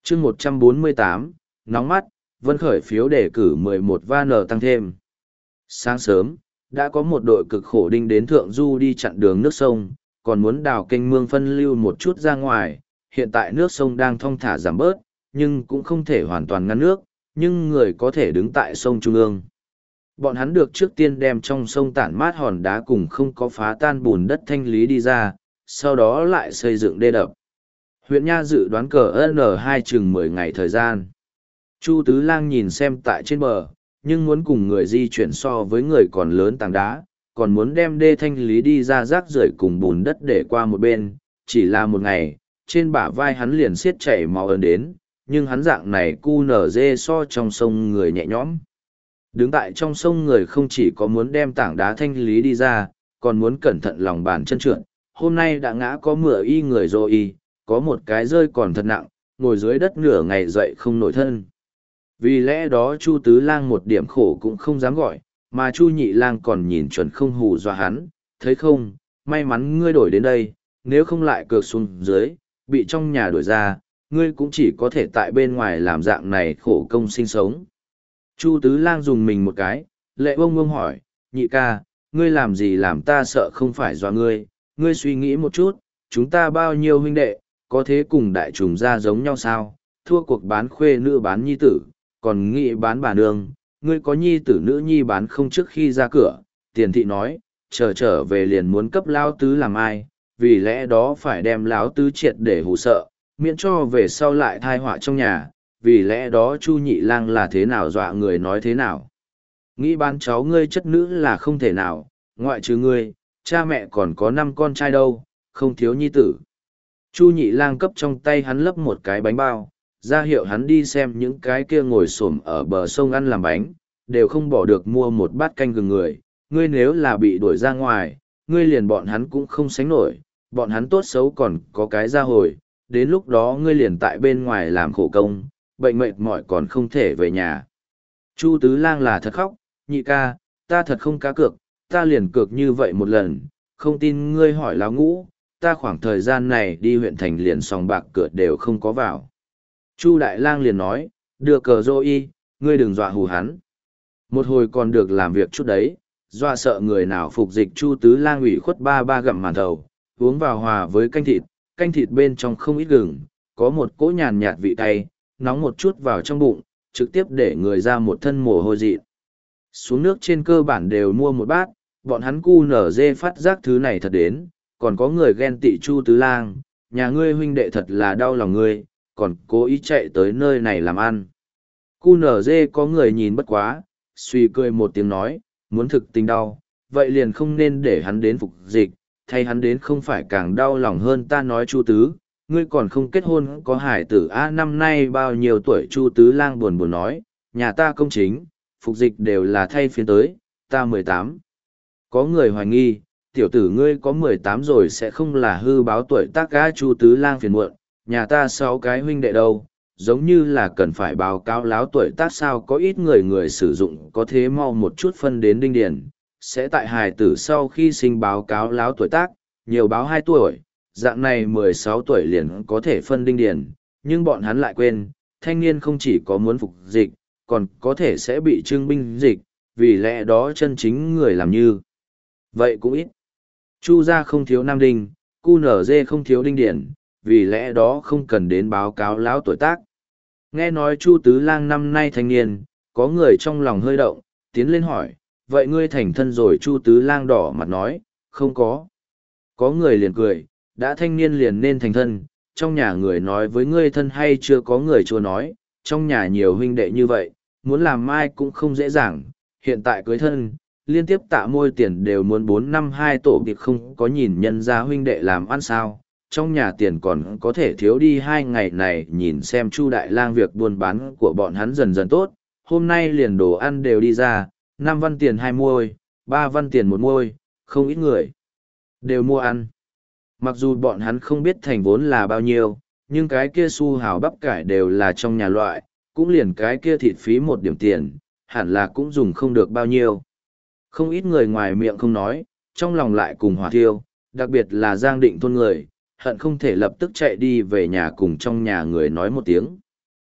chương 148, nóng mắt, Vân Khởi phiếu đề cử 11 van tăng thêm. Sáng sớm, đã có một đội cực khổ đinh đến Thượng Du đi chặn đường nước sông, còn muốn đào kênh mương phân lưu một chút ra ngoài. Hiện tại nước sông đang thong thả giảm bớt, nhưng cũng không thể hoàn toàn ngăn nước, nhưng người có thể đứng tại sông Trung ương. Bọn hắn được trước tiên đem trong sông tản mát hòn đá cùng không có phá tan bùn đất thanh lý đi ra, sau đó lại xây dựng đê đập. Huyện Nha dự đoán cờ N2 chừng 10 ngày thời gian. Chu Tứ Lang nhìn xem tại trên bờ, nhưng muốn cùng người di chuyển so với người còn lớn tảng đá, còn muốn đem đê thanh lý đi ra rác rưởi cùng bùn đất để qua một bên, chỉ là một ngày, trên bả vai hắn liền xiết chảy máu ớn đến, nhưng hắn dạng này cu nở dê so trong sông người nhẹ nhõm. Đứng tại trong sông người không chỉ có muốn đem tảng đá thanh lý đi ra, còn muốn cẩn thận lòng bàn chân trượt. Hôm nay đã ngã có mửa y người rồi có một cái rơi còn thật nặng, ngồi dưới đất nửa ngày dậy không nổi thân. Vì lẽ đó Chu Tứ Lang một điểm khổ cũng không dám gọi, mà Chu Nhị Lang còn nhìn chuẩn không hù dọa hắn, thấy không, may mắn ngươi đổi đến đây, nếu không lại cược xuống dưới, bị trong nhà đuổi ra, ngươi cũng chỉ có thể tại bên ngoài làm dạng này khổ công sinh sống. Chu Tứ Lang dùng mình một cái, lệ bông bông hỏi, Nhị ca, ngươi làm gì làm ta sợ không phải dọa ngươi, ngươi suy nghĩ một chút, chúng ta bao nhiêu huynh đệ, có thế cùng đại trùng ra giống nhau sao, thua cuộc bán khuê nữ bán nhi tử, còn nghĩ bán bà nương, ngươi có nhi tử nữ nhi bán không trước khi ra cửa, tiền thị nói, trở về liền muốn cấp lao tứ làm ai, vì lẽ đó phải đem lão tứ triệt để hù sợ, miễn cho về sau lại thai họa trong nhà, vì lẽ đó Chu Nhị Lang là thế nào dọa người nói thế nào. Nghĩ bán cháu ngươi chất nữ là không thể nào, ngoại trừ ngươi, cha mẹ còn có 5 con trai đâu, không thiếu nhi tử. Chu Nhị Lang cấp trong tay hắn lấp một cái bánh bao, ra hiệu hắn đi xem những cái kia ngồi xổm ở bờ sông ăn làm bánh, đều không bỏ được mua một bát canh gừng người. Ngươi nếu là bị đuổi ra ngoài, ngươi liền bọn hắn cũng không sánh nổi, bọn hắn tốt xấu còn có cái ra hồi, đến lúc đó ngươi liền tại bên ngoài làm khổ công, bệnh mệt mỏi còn không thể về nhà. Chu Tứ Lang là thật khóc, Nhị ca, ta thật không cá cược, ta liền cược như vậy một lần, không tin ngươi hỏi Lão Ngũ, ta khoảng thời gian này đi huyện thành liền sòng bạc cửa đều không có vào. Chu Đại Lang liền nói, đưa cờ rô y, ngươi đừng dọa hù hắn. Một hồi còn được làm việc chút đấy, dọa sợ người nào phục dịch. Chu Tứ Lang ủy khuất ba gặm màn thầu, uống vào hòa với canh thịt bên trong không ít gừng, có một cỗ nhàn nhạt vị cay, nóng một chút vào trong bụng, trực tiếp để người ra một thân mồ hôi dị. Xuống nước trên cơ bản đều mua một bát, bọn hắn cu nở dê phát giác thứ này thật đến, còn có người ghen tị Chu Tứ Lang, nhà ngươi huynh đệ thật là đau lòng ngươi, còn cố ý chạy tới nơi này làm ăn. Cu nở dê có người nhìn bất quá, suy cười một tiếng nói, muốn thực tình đau, vậy liền không nên để hắn đến phục dịch, thay hắn đến không phải càng đau lòng hơn. Ta nói Chu Tứ, ngươi còn không kết hôn có hải tử năm nay bao nhiêu tuổi? Chu Tứ Lang buồn buồn nói, nhà ta công chính, phục dịch đều là thay phiên tới, ta 18. Có người hoài nghi, tiểu tử ngươi có 18 rồi sẽ không là hư báo tuổi tác á? Chu Tứ Lang phiền muộn, nhà ta 6 cái huynh đệ đâu, giống như là cần phải báo cáo láo tuổi tác sao? Có ít người sử dụng có thế mau một chút phân đến đinh điển, sẽ tại hài tử sau khi sinh báo cáo láo tuổi tác, nhiều báo 2 tuổi, dạng này 16 tuổi liền có thể phân đinh điển, nhưng bọn hắn lại quên, thanh niên không chỉ có muốn phục dịch, còn có thể sẽ bị trưng binh dịch, vì lẽ đó chân chính người làm như vậy cũng ít. Chu gia không thiếu nam đinh, cu nở dê không thiếu đinh điển, vì lẽ đó không cần đến báo cáo lão tuổi tác. Nghe nói Chu Tứ Lang năm nay thanh niên, có người trong lòng hơi động, tiến lên hỏi, vậy ngươi thành thân rồi? Chu Tứ Lang đỏ mặt nói, không có. Có người liền cười, đã thanh niên liền nên thành thân, trong nhà người nói với ngươi thân hay chưa? Có người chưa nói, trong nhà nhiều huynh đệ như vậy, muốn làm mai cũng không dễ dàng, hiện tại cưới thân, liên tiếp tạ môi tiền đều muốn 4-5-2 tổ việc, không có nhìn nhân gia huynh đệ làm ăn sao, trong nhà tiền còn có thể thiếu đi 2 ngày này. Nhìn xem Chu Đại Lang việc buôn bán của bọn hắn dần dần tốt, hôm nay liền đồ ăn đều đi ra, 5 văn tiền 2 muôi, 3 văn tiền 1 muôi, không ít người đều mua ăn. Mặc dù bọn hắn không biết thành vốn là bao nhiêu, nhưng cái kia su hào bắp cải đều là trong nhà loại, cũng liền cái kia thịt phí 1 điểm tiền, hẳn là cũng dùng không được bao nhiêu. Không ít người ngoài miệng không nói, trong lòng lại cùng hỏa thiêu, đặc biệt là Giang Định thôn người, hận không thể lập tức chạy đi về nhà cùng trong nhà người nói một tiếng.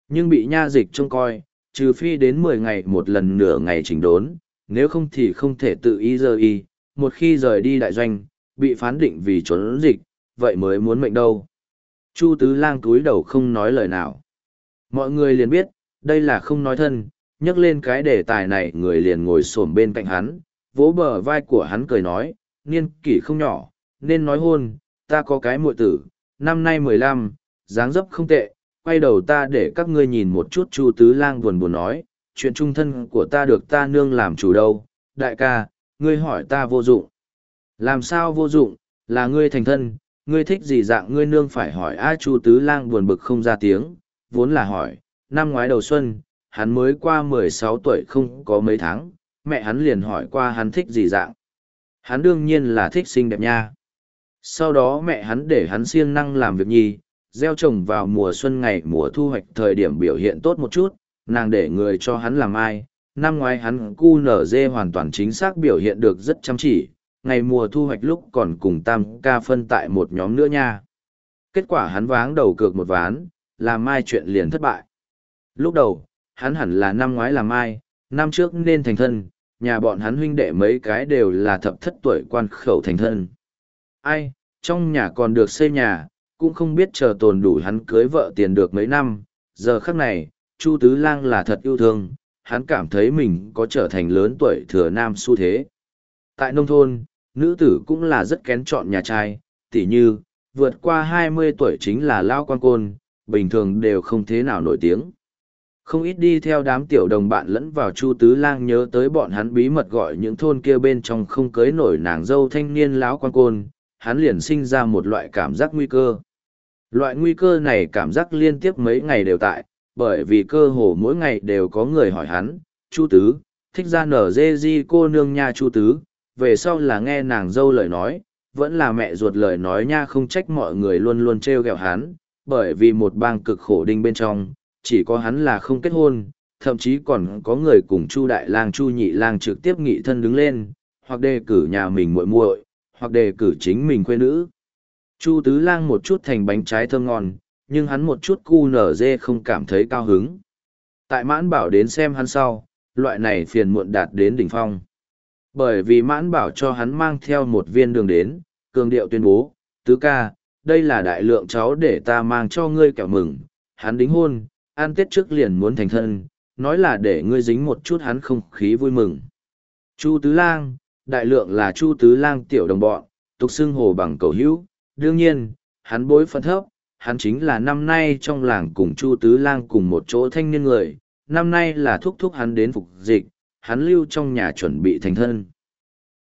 Nhưng bị nha dịch trông coi, trừ phi đến 10 ngày một lần nửa ngày chỉnh đốn, nếu không thì không thể tự ý rời y, một khi rời đi đại doanh, bị phán định vì trốn dịch, vậy mới muốn mệnh đâu. Chu Tứ Lang cúi đầu không nói lời nào. Mọi người liền biết, đây là không nói thân, nhắc lên cái đề tài này người liền ngồi xổm bên cạnh hắn, vỗ bờ vai của hắn cười nói, niên kỷ không nhỏ, nên nói hôn, ta có cái muội tử, năm nay 15, dáng dấp không tệ, quay đầu ta để các ngươi nhìn một chút. Chu Tứ Lang buồn buồn nói, chuyện trung thân của ta được ta nương làm chủ đâu, đại ca, ngươi hỏi ta vô dụng. Làm sao vô dụng, là ngươi thành thân, ngươi thích gì dạng ngươi nương phải hỏi. Chu Tứ Lang buồn bực không ra tiếng, vốn là hỏi, năm ngoái đầu xuân, hắn mới qua 16 tuổi không có mấy tháng, mẹ hắn liền hỏi qua hắn thích gì dạng. Hắn đương nhiên là thích xinh đẹp nha. Sau đó mẹ hắn để hắn siêng năng làm việc nhi, gieo trồng vào mùa xuân ngày mùa thu hoạch thời điểm biểu hiện tốt một chút, nàng để người cho hắn làm ai. Năm ngoái hắn cu nở dê hoàn toàn chính xác biểu hiện được rất chăm chỉ, ngày mùa thu hoạch lúc còn cùng tam ca phân tại một nhóm nữa nha. Kết quả hắn váng đầu cược một ván, làm mai chuyện liền thất bại. Lúc đầu, hắn hẳn là năm ngoái làm mai, năm trước nên thành thân, nhà bọn hắn huynh đệ mấy cái đều là thập thất tuổi quan khẩu thành thân. Ai, trong nhà còn được xây nhà, cũng không biết chờ tồn đủ hắn cưới vợ tiền được mấy năm. Giờ khắc này, Chu Tứ Lang là thật yêu thương, hắn cảm thấy mình có trở thành lớn tuổi thừa nam xu thế. Tại nông thôn, nữ tử cũng là rất kén chọn nhà trai, tỉ như, vượt qua 20 tuổi chính là lao quan côn, bình thường đều không thế nào nổi tiếng. Không ít đi theo đám tiểu đồng bạn lẫn vào. Chu Tứ Lang nhớ tới bọn hắn bí mật gọi những thôn kia bên trong không cưới nổi nàng dâu thanh niên lão quan côn, hắn liền sinh ra một loại cảm giác nguy cơ. Loại nguy cơ này cảm giác liên tiếp mấy ngày đều tại, bởi vì cơ hồ mỗi ngày đều có người hỏi hắn, Chu Tứ, thích ra nở dê di cô nương nha. Chu Tứ, về sau là nghe nàng dâu lời nói, vẫn là mẹ ruột lời nói nha. Không trách mọi người luôn luôn trêu ghẹo hắn, bởi vì một bang cực khổ đinh bên trong, chỉ có hắn là không kết hôn, thậm chí còn có người cùng Chu Đại Lang Chu Nhị Lang trực tiếp nghị thân đứng lên, hoặc đề cử nhà mình muội muội, hoặc đề cử chính mình khuê nữ. Chu Tứ Lang một chút thành bánh trái thơm ngon, nhưng hắn một chút cu nở dê không cảm thấy cao hứng. Tại Mãn Bảo đến xem hắn sau, loại này phiền muộn đạt đến đỉnh phong. Bởi vì Mãn Bảo cho hắn mang theo một viên đường đến, cường điệu tuyên bố, Tứ ca, đây là đại lượng cháu để ta mang cho ngươi kẹo mừng, hắn đính hôn, ăn Tết trước liền muốn thành thân, nói là để ngươi dính một chút hắn không khí vui mừng. Chu Tứ Lang, đại lượng là Chu Tứ Lang tiểu đồng bọn, tục xưng hồ bằng cầu hữu, đương nhiên, hắn bối phận thấp, hắn chính là năm nay trong làng cùng Chu Tứ Lang cùng một chỗ thanh niên người, năm nay là thúc thúc hắn đến phục dịch, hắn lưu trong nhà chuẩn bị thành thân.